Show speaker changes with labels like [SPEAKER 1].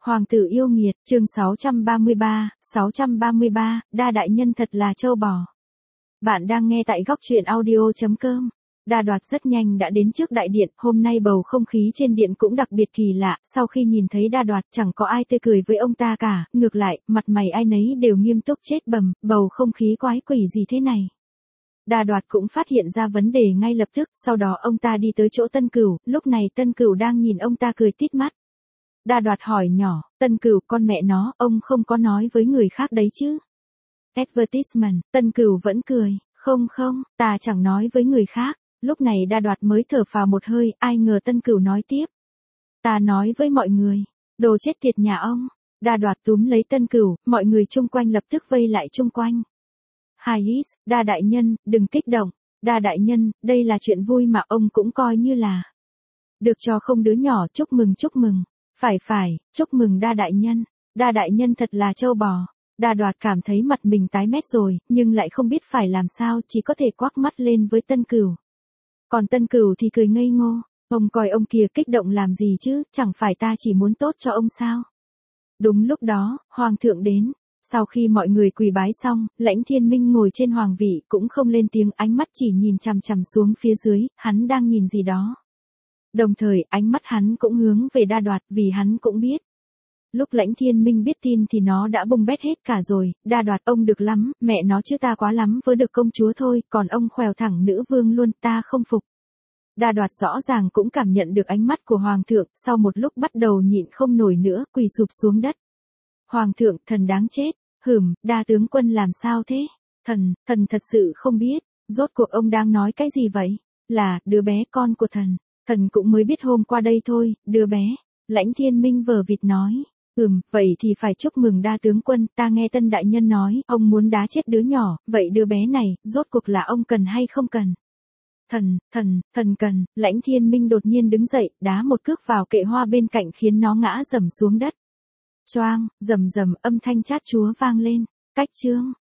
[SPEAKER 1] Hoàng tử yêu nghiệt, chương 633, Đa đại nhân thật là trâu bò. Bạn đang nghe tại góc truyện audio.com. Đa Đoạt rất nhanh đã đến trước đại điện, hôm nay bầu không khí trên điện cũng đặc biệt kỳ lạ, sau khi nhìn thấy Đa Đoạt chẳng có ai tươi cười với ông ta cả, ngược lại, mặt mày ai nấy đều nghiêm túc chết bầm, bầu không khí quái quỷ gì thế này. Đa Đoạt cũng phát hiện ra vấn đề ngay lập tức, sau đó ông ta đi tới chỗ Tân Cửu, lúc này Tân Cửu đang nhìn ông ta cười tít mắt. Đa Đoạt hỏi nhỏ, Tân Cửu con mẹ nó, ông không có nói với người khác đấy chứ? Advertisement, Tân Cửu vẫn cười, không, ta chẳng nói với người khác. Lúc này Đa Đoạt mới thở phào một hơi, ai ngờ Tân Cửu nói tiếp. Ta nói với mọi người, đồ chết tiệt nhà ông. Đa Đoạt túm lấy Tân Cửu, mọi người chung quanh lập tức vây lại chung quanh. Hayes, Đa đại nhân, đừng kích động. Đa đại nhân, đây là chuyện vui mà ông cũng coi như là được cho không đứa nhỏ, chúc mừng. Phải, chúc mừng Đa đại nhân. Đa đại nhân thật là trâu bò. Đa Đoạt cảm thấy mặt mình tái mét rồi, nhưng lại không biết phải làm sao, chỉ có thể quắc mắt lên với Tân Cửu. Còn Tân Cửu thì cười ngây ngô, ông coi ông kia kích động làm gì chứ, chẳng phải ta chỉ muốn tốt cho ông sao. Đúng lúc đó, Hoàng thượng đến. Sau khi mọi người quỳ bái xong, Lãnh Thiên Minh ngồi trên hoàng vị cũng không lên tiếng, ánh mắt chỉ nhìn chằm chằm xuống phía dưới, hắn đang nhìn gì đó. Đồng thời, ánh mắt hắn cũng hướng về Đa Đoạt vì hắn cũng biết. Lúc Lãnh Thiên Minh biết tin thì nó đã bung bét hết cả rồi. Đa Đoạt ông được lắm, mẹ nó chứ ta quá lắm với được công chúa thôi, còn ông khèo thẳng nữ vương luôn, ta không phục. Đa Đoạt rõ ràng cũng cảm nhận được ánh mắt của Hoàng thượng, sau một lúc bắt đầu nhịn không nổi nữa, quỳ sụp xuống đất. Hoàng thượng, thần đáng chết, Đa tướng quân làm sao thế? Thần thật sự không biết, rốt cuộc ông đang nói cái gì vậy? Là, đứa bé con của thần cũng mới biết hôm qua đây thôi, đứa bé. Lãnh Thiên Minh vờ vịt nói. Vậy thì phải chúc mừng Đa tướng quân, ta nghe Tân đại nhân nói, ông muốn đá chết đứa nhỏ, vậy đứa bé này, rốt cuộc là ông cần hay không cần? Thần cần. Lãnh Thiên Minh đột nhiên đứng dậy, đá một cước vào kệ hoa bên cạnh khiến nó ngã rầm xuống đất. Choang, rầm, âm thanh chát chúa vang lên. Cách chương.